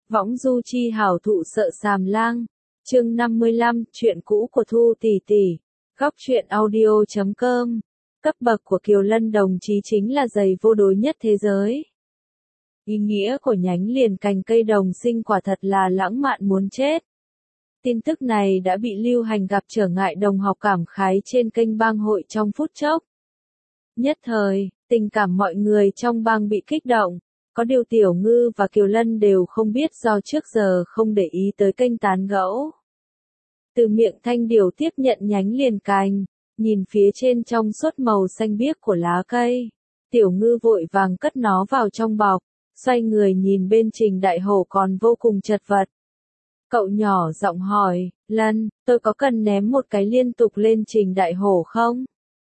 Võng du chi hảo thụ sợ sàm lang. Chương 55, chuyện cũ của Thu tỷ tỷ. Góc truyện audio.com. Cấp bậc của Kiều Lân đồng chí chính là giày vô đối nhất thế giới. Ý nghĩa của nhánh liền cành cây đồng sinh quả thật là lãng mạn muốn chết. Tin tức này đã bị lưu hành gặp trở ngại đồng học cảm khái trên kênh bang hội trong phút chốc. Nhất thời, tình cảm mọi người trong bang bị kích động. Có điều Tiểu Ngư và Kiều Lân đều không biết do trước giờ không để ý tới kênh tán gẫu. Từ miệng Thanh Điều tiếp nhận nhánh liền cành, nhìn phía trên trong suốt màu xanh biếc của lá cây. Tiểu Ngư vội vàng cất nó vào trong bọc, xoay người nhìn bên Trình Đại Hổ còn vô cùng chật vật. Cậu nhỏ giọng hỏi, Lân, tôi có cần ném một cái liên tục lên Trình Đại Hổ không?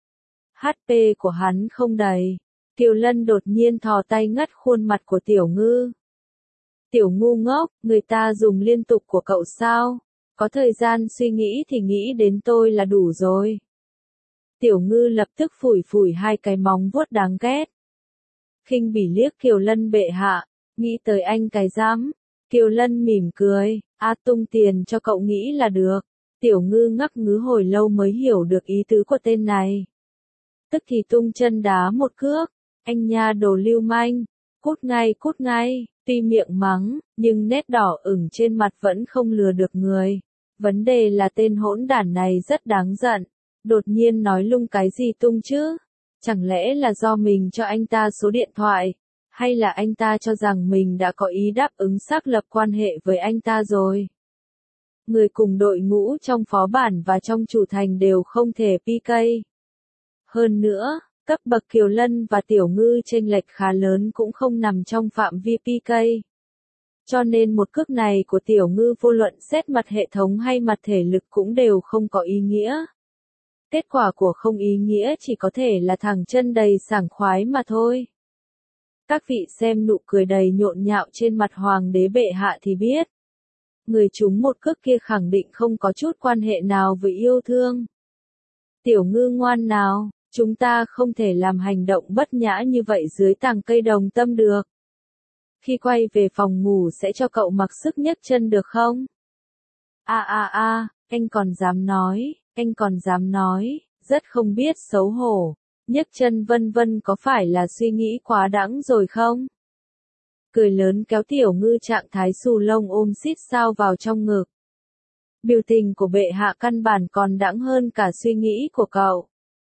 HP của hắn không đầy. Kiều Lân đột nhiên thò tay ngắt khuôn mặt của Tiểu Ngư. Tiểu ngu ngốc, người ta dùng liên tục của cậu sao? Có thời gian suy nghĩ thì nghĩ đến tôi là đủ rồi. Tiểu Ngư lập tức phủi phủi hai cái móng vuốt đáng ghét. Khinh bỉ liếc Kiều Lân bệ hạ, nghĩ tới anh cái dám. Kiều Lân mỉm cười, tung tiền cho cậu nghĩ là được. Tiểu Ngư ngắc ngứ hồi lâu mới hiểu được ý tứ của tên này. Tức thì tung chân đá một cước, anh nha đồ lưu manh, cút ngay, tuy miệng mắng, nhưng nét đỏ ửng trên mặt vẫn không lừa được người. Vấn đề là tên hỗn đản này rất đáng giận, đột nhiên nói lung cái gì tung chứ? Chẳng lẽ là do mình cho anh ta số điện thoại, hay là anh ta cho rằng mình đã có ý đáp ứng xác lập quan hệ với anh ta rồi? Người cùng đội ngũ trong phó bản và trong chủ thành đều không thể PK. Hơn nữa, cấp bậc Kiều Lân và Tiểu Ngư chênh lệch khá lớn cũng không nằm trong phạm vi PK. Cho nên một cước này của Tiểu Ngư vô luận xét mặt hệ thống hay mặt thể lực cũng đều không có ý nghĩa. Kết quả của không ý nghĩa chỉ có thể là thẳng chân đầy sảng khoái mà thôi. Các vị xem nụ cười đầy nhộn nhạo trên mặt Hoàng đế bệ hạ thì biết. Người trúng một cước kia khẳng định không có chút quan hệ nào với yêu thương. Tiểu Ngư ngoan nào, chúng ta không thể làm hành động bất nhã như vậy dưới tàng cây đồng tâm được. Khi quay về phòng ngủ sẽ cho cậu mặc sức nhấc chân được không? Anh còn dám nói, rất không biết xấu hổ, nhấc chân vân vân có phải là suy nghĩ quá đãng rồi không? Cười lớn kéo Tiểu Ngư trạng thái xù lông ôm xít sao vào trong ngực. Biểu tình của bệ hạ căn bản còn đãng hơn cả suy nghĩ của cậu.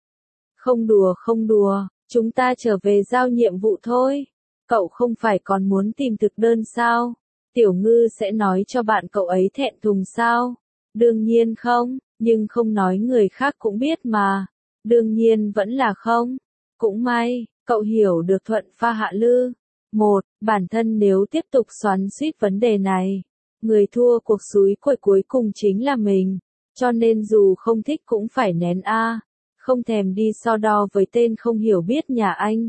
Không đùa, chúng ta trở về giao nhiệm vụ thôi. Cậu không phải còn muốn tìm thực đơn sao? Tiểu Ngư sẽ nói cho bạn cậu ấy thẹn thùng sao? Đương nhiên không, nhưng không nói người khác cũng biết mà. Đương nhiên vẫn là không. Cũng may, cậu hiểu được thuận pha hạ lư. Bản thân nếu tiếp tục xoắn xuýt vấn đề này, người thua cuộc xúi quẩy cuối cùng chính là mình. Cho nên dù không thích cũng phải nén không thèm đi so đo với tên không hiểu biết nhà anh.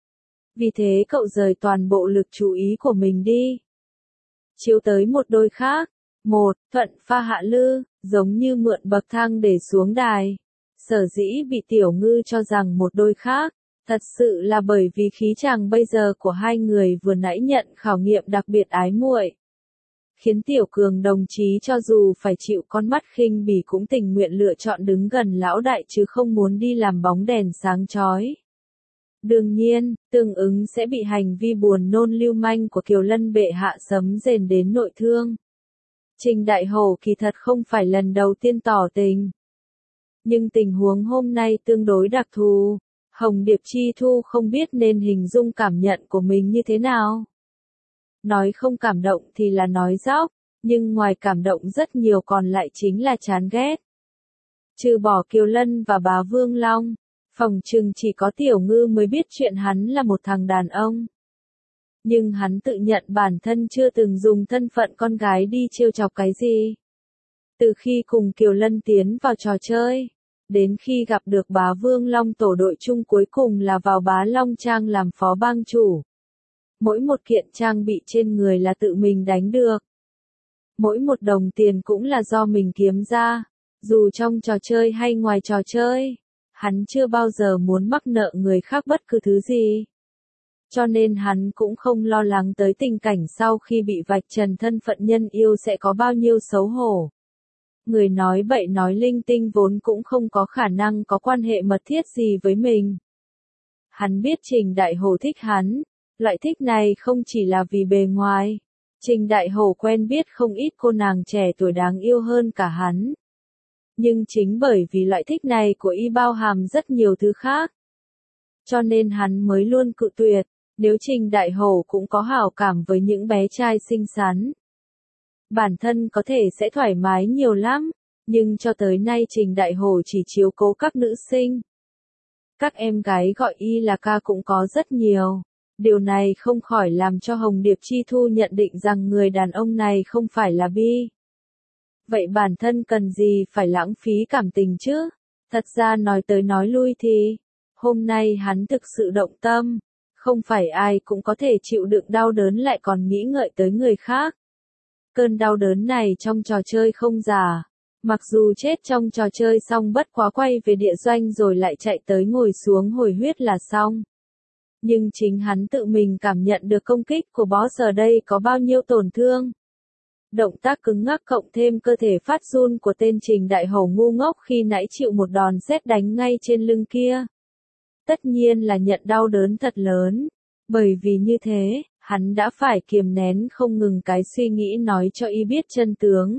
Vì thế cậu rời toàn bộ lực chú ý của mình đi. Chiếu tới một đôi khác. Thuận pha hạ lư, giống như mượn bậc thang để xuống đài. Sở dĩ bị Tiểu Ngư cho rằng một đôi khác, thật sự là bởi vì khí chàng bây giờ của hai người vừa nãy nhận khảo nghiệm đặc biệt ái muội. Khiến Tiểu Cường đồng chí cho dù phải chịu con mắt khinh bỉ cũng tình nguyện lựa chọn đứng gần lão đại chứ không muốn đi làm bóng đèn sáng chói. Đương nhiên, tương ứng sẽ bị hành vi buồn nôn lưu manh của Kiều Lân bệ hạ sấm rền đến nội thương. Trình Đại Hổ kỳ thật không phải lần đầu tiên tỏ tình. Nhưng tình huống hôm nay tương đối đặc thù, Hồng Điệp Chi Thu không biết nên hình dung cảm nhận của mình như thế nào. Nói không cảm động thì là nói dóc, nhưng ngoài cảm động rất nhiều còn lại chính là chán ghét. Trừ bỏ Kiều Lân và bá Vương Long, phỏng chừng chỉ có Tiểu Ngư mới biết chuyện hắn là một thằng đàn ông. Nhưng hắn tự nhận bản thân chưa từng dùng thân phận con gái đi trêu chọc cái gì. Từ khi cùng Kiều Lân tiến vào trò chơi, đến khi gặp được bá Vương Long tổ đội chung cuối cùng là vào Bá Long Trang làm phó bang chủ. Mỗi một kiện trang bị trên người là tự mình đánh được. Mỗi một đồng tiền cũng là do mình kiếm ra, dù trong trò chơi hay ngoài trò chơi. Hắn chưa bao giờ muốn mắc nợ người khác bất cứ thứ gì. cho nên hắn cũng không lo lắng tới tình cảnh sau khi bị vạch trần thân phận nhân yêu sẽ có bao nhiêu xấu hổ. Người nói bậy nói linh tinh vốn cũng không có khả năng có quan hệ mật thiết gì với mình. Hắn biết Trình Đại Hổ thích hắn, loại thích này không chỉ là vì bề ngoài. Trình Đại Hổ quen biết không ít cô nàng trẻ tuổi đáng yêu hơn cả hắn. Nhưng chính bởi vì loại thích này của y bao hàm rất nhiều thứ khác. Cho nên hắn mới luôn cự tuyệt, nếu Trình Đại Hổ cũng có hảo cảm với những bé trai xinh xắn. Bản thân có thể sẽ thoải mái nhiều lắm, nhưng cho tới nay Trình Đại Hổ chỉ chiếu cố các nữ sinh. Các em gái gọi y là ca cũng có rất nhiều. Điều này không khỏi làm cho Hồng Điệp Chi Thu nhận định rằng người đàn ông này không phải là bi. Vậy bản thân cần gì phải lãng phí cảm tình chứ? Thật ra nói tới nói lui thì, hôm nay hắn thực sự động tâm. Không phải ai cũng có thể chịu đựng đau đớn lại còn nghĩ ngợi tới người khác. Cơn đau đớn này trong trò chơi không giả. Mặc dù chết trong trò chơi xong bất quá quay về địa doanh rồi lại chạy tới ngồi xuống hồi huyết là xong. Nhưng chính hắn tự mình cảm nhận được công kích của boss ở đây có bao nhiêu tổn thương. Động tác cứng ngắc cộng thêm cơ thể phát run của tên Trình Đại Hổ ngu ngốc khi nãy chịu một đòn sét đánh ngay trên lưng kia. Tất nhiên là nhận đau đớn thật lớn. Bởi vì như thế, hắn đã phải kiềm nén không ngừng cái suy nghĩ nói cho y biết chân tướng.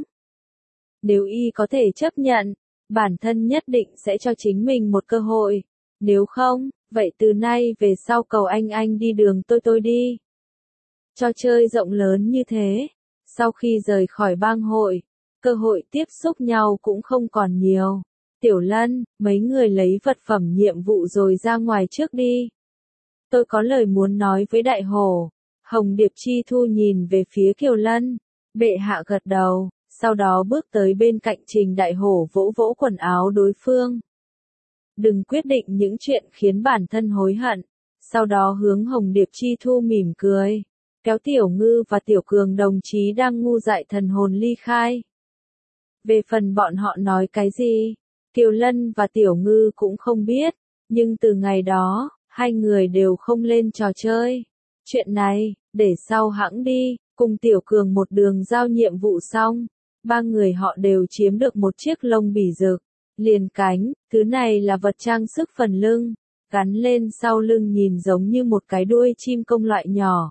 Nếu y có thể chấp nhận, bản thân nhất định sẽ cho chính mình một cơ hội. Nếu không, vậy từ nay về sau cầu anh đi đường tôi đi. Trò chơi rộng lớn như thế, sau khi rời khỏi bang hội, cơ hội tiếp xúc nhau cũng không còn nhiều. Tiểu Lân, mấy người lấy vật phẩm nhiệm vụ rồi ra ngoài trước đi. Tôi có lời muốn nói với Đại Hổ. Hồng Điệp Chi Thu nhìn về phía Kiều Lân. Bệ hạ gật đầu, sau đó bước tới bên cạnh Trình Đại Hổ vỗ vỗ quần áo đối phương. Đừng quyết định những chuyện khiến bản thân hối hận. Sau đó hướng Hồng Điệp Chi Thu mỉm cười, kéo Tiểu Ngư và Tiểu Cường đồng chí đang ngu dại thần hồn ly khai. Về phần bọn họ nói cái gì, Kiều Lân và Tiểu Ngư cũng không biết, nhưng từ ngày đó, hai người đều không lên trò chơi. Chuyện này, để sau hẵng đi, cùng Tiểu Cường một đường giao nhiệm vụ xong, ba người họ đều chiếm được một chiếc lông bỉ rực, liền cánh, thứ này là vật trang sức phần lưng, gắn lên sau lưng nhìn giống như một cái đuôi chim công loại nhỏ.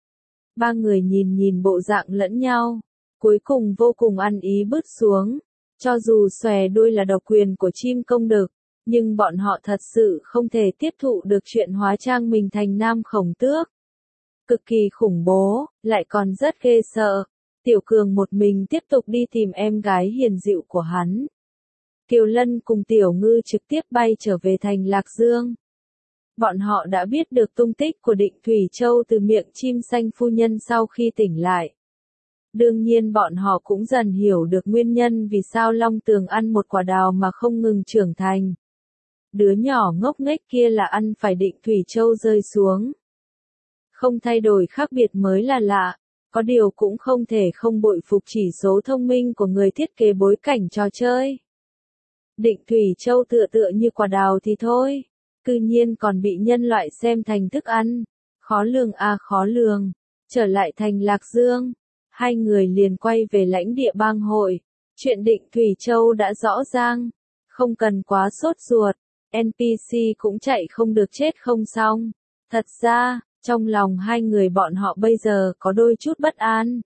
Ba người nhìn bộ dạng lẫn nhau, cuối cùng vô cùng ăn ý bước xuống, cho dù xòe đuôi là độc quyền của chim công đực, nhưng bọn họ thật sự không thể tiếp thụ được chuyện hóa trang mình thành nam khổng tước. Cực kỳ khủng bố, lại còn rất ghê sợ. Tiểu Cường một mình tiếp tục đi tìm em gái hiền dịu của hắn. Kiều Lân cùng Tiểu Ngư trực tiếp bay trở về thành Lạc Dương. Bọn họ đã biết được tung tích của Định Thủy Châu từ miệng chim xanh phu nhân sau khi tỉnh lại. Đương nhiên bọn họ cũng dần hiểu được nguyên nhân vì sao Long Tường ăn một quả đào mà không ngừng trưởng thành. Đứa nhỏ ngốc nghếch kia là ăn phải Định Thủy Châu rơi xuống. Không thay đổi khác biệt mới là lạ, có điều cũng không thể không bội phục chỉ số thông minh của người thiết kế bối cảnh trò chơi. Định Thủy Châu tựa như quả đào thì thôi, cư nhiên còn bị nhân loại xem thành thức ăn. Khó lường à khó lường. Trở lại thành Lạc Dương, hai người liền quay về lãnh địa bang hội. Chuyện Định Thủy Châu đã rõ ràng, không cần quá sốt ruột, NPC cũng chạy không được chết không xong. Thật ra, trong lòng hai người bọn họ bây giờ có đôi chút bất an.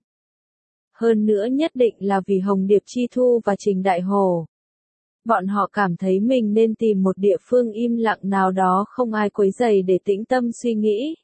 Hơn nữa nhất định là vì Hồng Điệp Chi Thu và Trình Đại Hổ. Bọn họ cảm thấy mình nên tìm một địa phương im lặng nào đó không ai quấy rầy để tĩnh tâm suy nghĩ.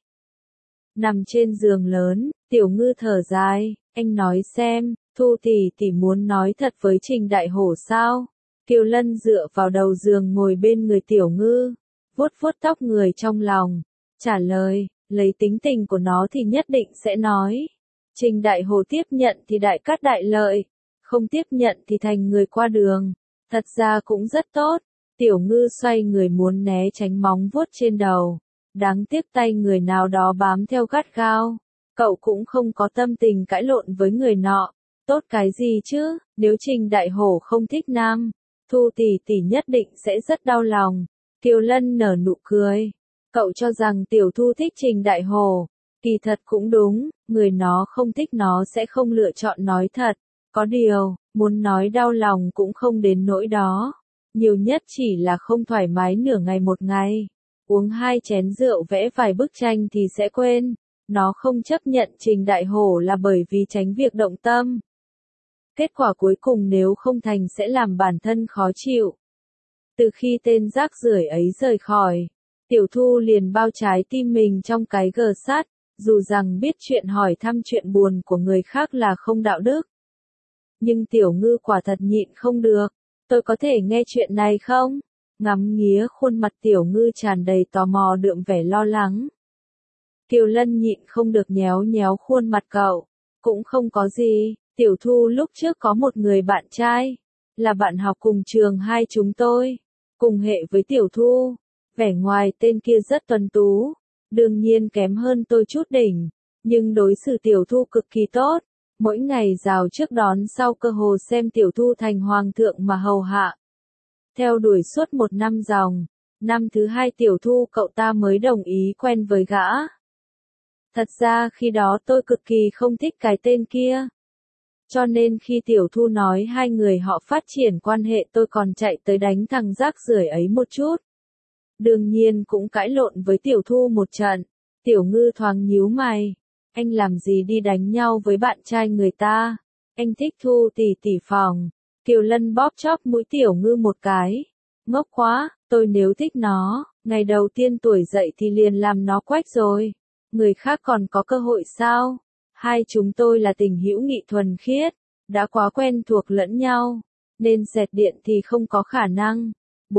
Nằm trên giường lớn, Tiểu Ngư thở dài, anh nói xem, Thu tỷ muốn nói thật với Trình Đại Hổ sao? Kiều Lân dựa vào đầu giường ngồi bên người Tiểu Ngư, vuốt vuốt tóc người trong lòng, trả lời, lấy tính tình của nó thì nhất định sẽ nói. Trình Đại Hổ tiếp nhận thì đại cát đại lợi, không tiếp nhận thì thành người qua đường. Thật ra cũng rất tốt. Tiểu Ngư xoay người muốn né tránh móng vuốt trên đầu. Đáng tiếc tay người nào đó bám theo gắt gao. Cậu cũng không có tâm tình cãi lộn với người nọ. Tốt cái gì chứ, nếu Trình Đại Hổ không thích nam, Thu tỷ nhất định sẽ rất đau lòng. Kiều Lân nở nụ cười. Cậu cho rằng Tiểu Thu thích Trình Đại Hồ. Kỳ thật cũng đúng, người nó không thích nó sẽ không lựa chọn nói thật. Có điều, muốn nói đau lòng cũng không đến nỗi đó. Nhiều nhất chỉ là không thoải mái nửa ngày một ngày. Uống 2 chén rượu vẽ vài bức tranh thì sẽ quên. Nó không chấp nhận Trình Đại Hồ là bởi vì tránh việc động tâm. Kết quả cuối cùng nếu không thành sẽ làm bản thân khó chịu. Từ khi tên rác rưởi ấy rời khỏi, Tiểu Thu liền bao trái tim mình trong cái gờ sắt, dù rằng biết chuyện hỏi thăm chuyện buồn của người khác là không đạo đức. Nhưng Tiểu Ngư quả thật nhịn không được, tôi có thể nghe chuyện này không? Ngắm nghía khuôn mặt Tiểu Ngư tràn đầy tò mò đượm vẻ lo lắng. Kiều Lân nhịn không được nhéo nhéo khuôn mặt cậu, cũng không có gì, Tiểu Thu lúc trước có một người bạn trai, là bạn học cùng trường hai chúng tôi, cùng hệ với Tiểu Thu, vẻ ngoài tên kia rất tuấn tú, đương nhiên kém hơn tôi chút đỉnh, nhưng đối xử Tiểu Thu cực kỳ tốt, mỗi ngày rào trước đón sau cơ hồ xem Tiểu Thu thành hoàng thượng mà hầu hạ. Theo đuổi suốt 1 năm ròng, năm thứ 2 Tiểu Thu cậu ta mới đồng ý quen với gã. Thật ra khi đó tôi cực kỳ không thích cái tên kia. Cho nên khi Tiểu Thu nói hai người họ phát triển quan hệ tôi còn chạy tới đánh thằng rác rưởi ấy một chút. Đương nhiên cũng cãi lộn với Tiểu Thu một trận. Tiểu Ngư thoáng nhíu mày. Anh làm gì đi đánh nhau với bạn trai người ta? Anh thích Thu tỷ tỷ phòng. Kiều Lân bóp chóp mũi Tiểu Ngư một cái. Ngốc quá, tôi nếu thích nó, ngày đầu tiên tuổi dậy thì liền làm nó quách rồi. Người khác còn có cơ hội sao? Hai chúng tôi là tình hữu nghị thuần khiết, đã quá quen thuộc lẫn nhau, nên dẹt điện thì không có khả năng.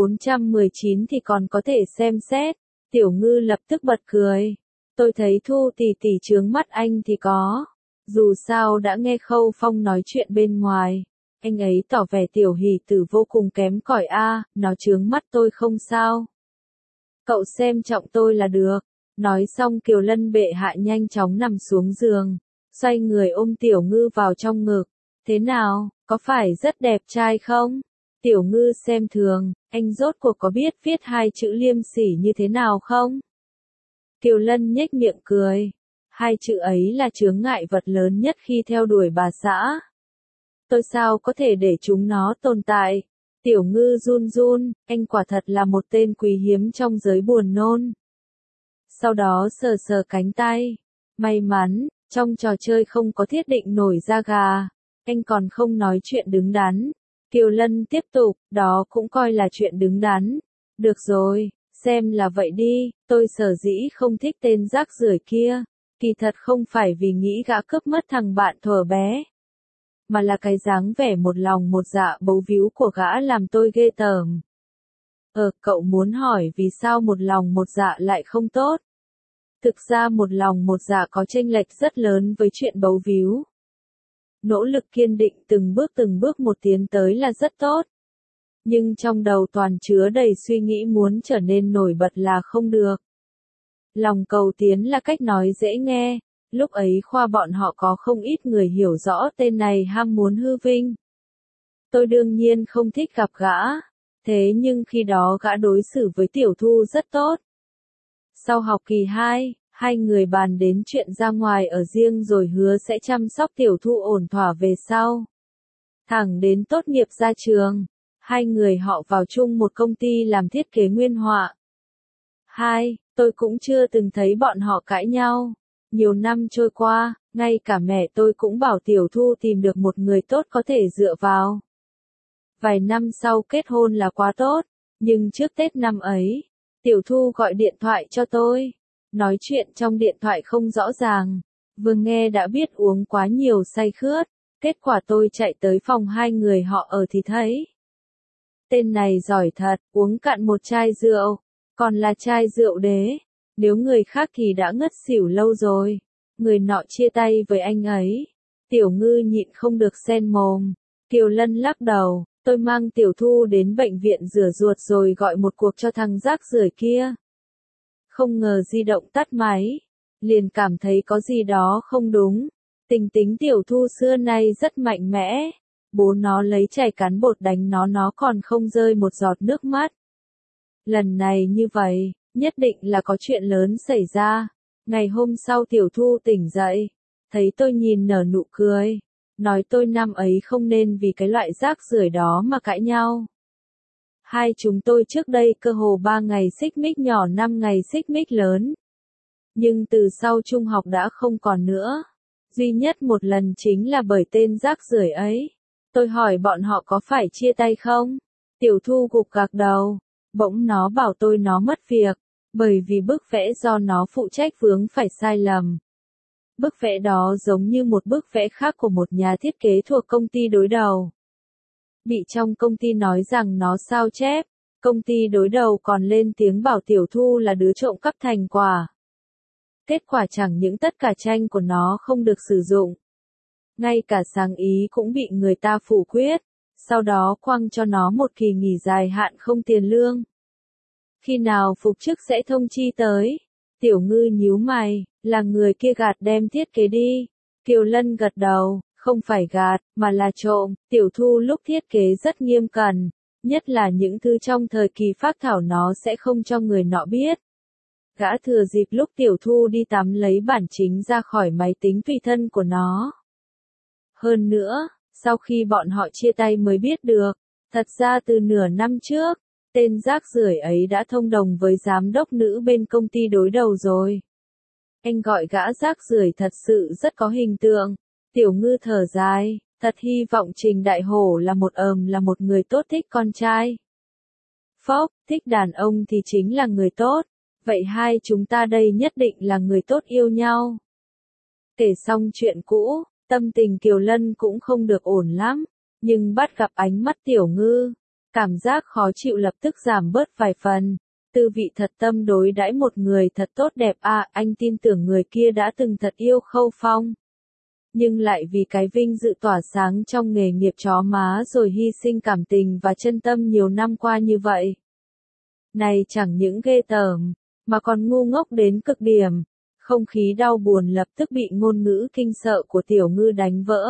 419 thì còn có thể xem xét. Tiểu Ngư lập tức bật cười. Tôi thấy Thu tỷ tỷ chướng mắt anh thì có. Dù sao đã nghe Khâu Phong nói chuyện bên ngoài. Anh ấy tỏ vẻ Tiểu Hỷ Tử vô cùng kém cỏi a, nó chướng mắt tôi không sao. Cậu xem trọng tôi là được. Nói xong Kiều Lân bệ hạ nhanh chóng nằm xuống giường, xoay người ôm Tiểu Ngư vào trong ngực. Thế nào, có phải rất đẹp trai không? Tiểu Ngư xem thường, anh rốt cuộc có biết viết 2 chữ liêm sỉ như thế nào không? Kiều Lân nhếch miệng cười. 2 chữ ấy là chướng ngại vật lớn nhất khi theo đuổi bà xã. Tôi sao có thể để chúng nó tồn tại? Tiểu Ngư run run, anh quả thật là một tên quý hiếm trong giới buồn nôn. Sau đó sờ sờ cánh tay. May mắn, trong trò chơi không có thiết định nổi da gà. Anh còn không nói chuyện đứng đắn. Kiều Lân tiếp tục, đó cũng coi là chuyện đứng đắn. Được rồi, xem là vậy đi, tôi sở dĩ không thích tên rác rưởi kia. Kỳ thật không phải vì nghĩ gã cướp mất thằng bạn thuở bé. Mà là cái dáng vẻ một lòng một dạ bấu víu của gã làm tôi ghê tởm. Cậu muốn hỏi vì sao một lòng một dạ lại không tốt? Thực ra một lòng một dạ có chênh lệch rất lớn với chuyện bấu víu. Nỗ lực kiên định từng bước một tiến tới là rất tốt. Nhưng trong đầu toàn chứa đầy suy nghĩ muốn trở nên nổi bật là không được. Lòng cầu tiến là cách nói dễ nghe, lúc ấy khoa bọn họ có không ít người hiểu rõ tên này ham muốn hư vinh. Tôi đương nhiên không thích gặp gã, thế nhưng khi đó gã đối xử với Tiểu Thu rất tốt. Sau học kỳ 2, hai người bàn đến chuyện ra ngoài ở riêng rồi hứa sẽ chăm sóc Tiểu Thu ổn thỏa về sau. Thẳng đến tốt nghiệp ra trường, hai người họ vào chung một công ty làm thiết kế nguyên họa. Tôi cũng chưa từng thấy bọn họ cãi nhau. Nhiều năm trôi qua, ngay cả mẹ tôi cũng bảo Tiểu Thu tìm được một người tốt có thể dựa vào. Vài năm sau kết hôn là quá tốt, nhưng trước Tết năm ấy, Tiểu Thu gọi điện thoại cho tôi. Nói chuyện trong điện thoại không rõ ràng, vừa nghe đã biết uống quá nhiều say khướt, kết quả tôi chạy tới phòng hai người họ ở thì thấy. Tên này giỏi thật, uống cạn một chai rượu, còn là chai rượu đế, nếu người khác thì đã ngất xỉu lâu rồi. Người nọ chia tay với anh ấy. Tiểu Ngư nhịn không được sen mồm. Kiều Lân lắc đầu, tôi mang Tiểu Thu đến bệnh viện rửa ruột rồi gọi một cuộc cho thằng rác rưởi kia. Không ngờ di động tắt máy, liền cảm thấy có gì đó không đúng. Tính Tiểu Thu xưa nay rất mạnh mẽ, bố nó lấy chày cán bột đánh nó còn không rơi một giọt nước mắt. Lần này như vậy, Nhất định là có chuyện lớn xảy ra. Ngày hôm sau Tiểu Thu tỉnh dậy, thấy tôi nhìn nở nụ cười, nói tôi năm ấy không nên vì cái loại rác rưởi đó mà cãi nhau. Hai chúng tôi trước đây cơ hồ 3 ngày xích mích nhỏ 5 ngày xích mích lớn. Nhưng từ sau trung học đã không còn nữa. Duy nhất một lần chính là bởi tên rác rưởi ấy. Tôi hỏi bọn họ có phải chia tay không? Tiểu Thu gục gạc đầu. Bỗng nó bảo tôi nó mất việc. Bởi vì bức vẽ do nó phụ trách vướng phải sai lầm. Bức vẽ đó giống như một bức vẽ khác của một nhà thiết kế thuộc công ty đối đầu. Bị trong công ty nói rằng nó sao chép. Công ty đối đầu còn lên tiếng bảo Tiểu Thu là đứa trộm cắp thành quả. Kết quả chẳng những tất cả tranh của nó không được sử dụng. Ngay cả sáng ý cũng bị người ta phủ quyết. Sau đó quăng cho nó một kỳ nghỉ dài hạn không tiền lương. Khi nào phục chức sẽ thông chi tới. Tiểu Ngư nhíu mày, là người kia gạt đem thiết kế đi. Kiều Lân gật đầu, không phải gạt, mà là trộm. Tiểu Thu lúc thiết kế rất nghiêm cẩn, nhất là những thứ trong thời kỳ phác thảo nó sẽ không cho người nọ biết. Gã thừa dịp lúc Tiểu Thu đi tắm lấy bản chính ra khỏi máy tính tùy thân của nó. Hơn nữa, sau khi bọn họ chia tay mới biết được, thật ra từ nửa năm trước, tên rác rưởi ấy đã thông đồng với giám đốc nữ bên công ty đối đầu rồi. Anh gọi gã rác rưởi thật sự rất có hình tượng. Tiểu Ngư thở dài, thật hy vọng Trình Đại Hổ là một người tốt thích con trai. Phốc, thích đàn ông thì chính là người tốt. Vậy hai chúng ta đây nhất định là người tốt yêu nhau. Kể xong chuyện cũ, tâm tình Kiều Lân cũng không được ổn lắm, nhưng bắt gặp ánh mắt Tiểu Ngư, cảm giác khó chịu lập tức giảm bớt vài phần. Tư vị thật tâm đối đãi một người thật tốt đẹp à, anh tin tưởng người kia đã từng thật yêu Khâu Phong. Nhưng lại vì cái vinh dự tỏa sáng trong nghề nghiệp chó má rồi hy sinh cảm tình và chân tâm nhiều năm qua như vậy. Này chẳng những ghê tởm, mà còn ngu ngốc đến cực điểm. Không khí đau buồn lập tức bị ngôn ngữ kinh sợ của Tiểu Ngư đánh vỡ.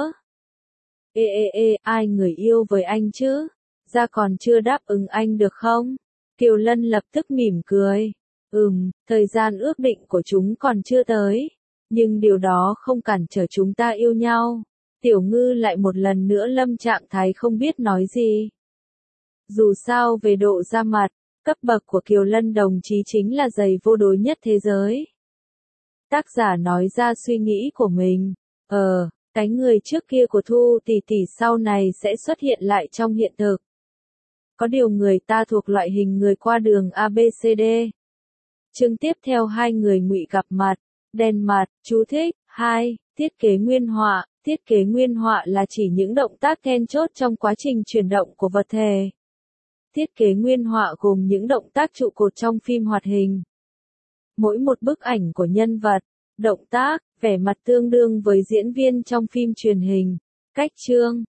Ê, ai người yêu với anh chứ? Ra còn chưa đáp ứng anh được không? Kiều Lân lập tức mỉm cười. Thời gian ước định của chúng còn chưa tới. Nhưng điều đó không cản trở chúng ta yêu nhau. Tiểu Ngư lại một lần nữa lâm trạng thái không biết nói gì. Dù sao về độ ra mặt, cấp bậc của Kiều Lân đồng chí chính là giày vô đối nhất thế giới. Tác giả nói ra suy nghĩ của mình. Cái người trước kia của Thu tỷ tỷ sau này sẽ xuất hiện lại trong hiện thực. Có điều người ta thuộc loại hình người qua đường ABCD. Chương tiếp theo hai người ngụy gặp mặt, đen mặt, chú thích, 2, thiết kế nguyên họa. Thiết kế nguyên họa là chỉ những động tác then chốt trong quá trình chuyển động của vật thể. Thiết kế nguyên họa gồm những động tác trụ cột trong phim hoạt hình. Mỗi một bức ảnh của nhân vật, động tác, vẻ mặt tương đương với diễn viên trong phim truyền hình. Cách chương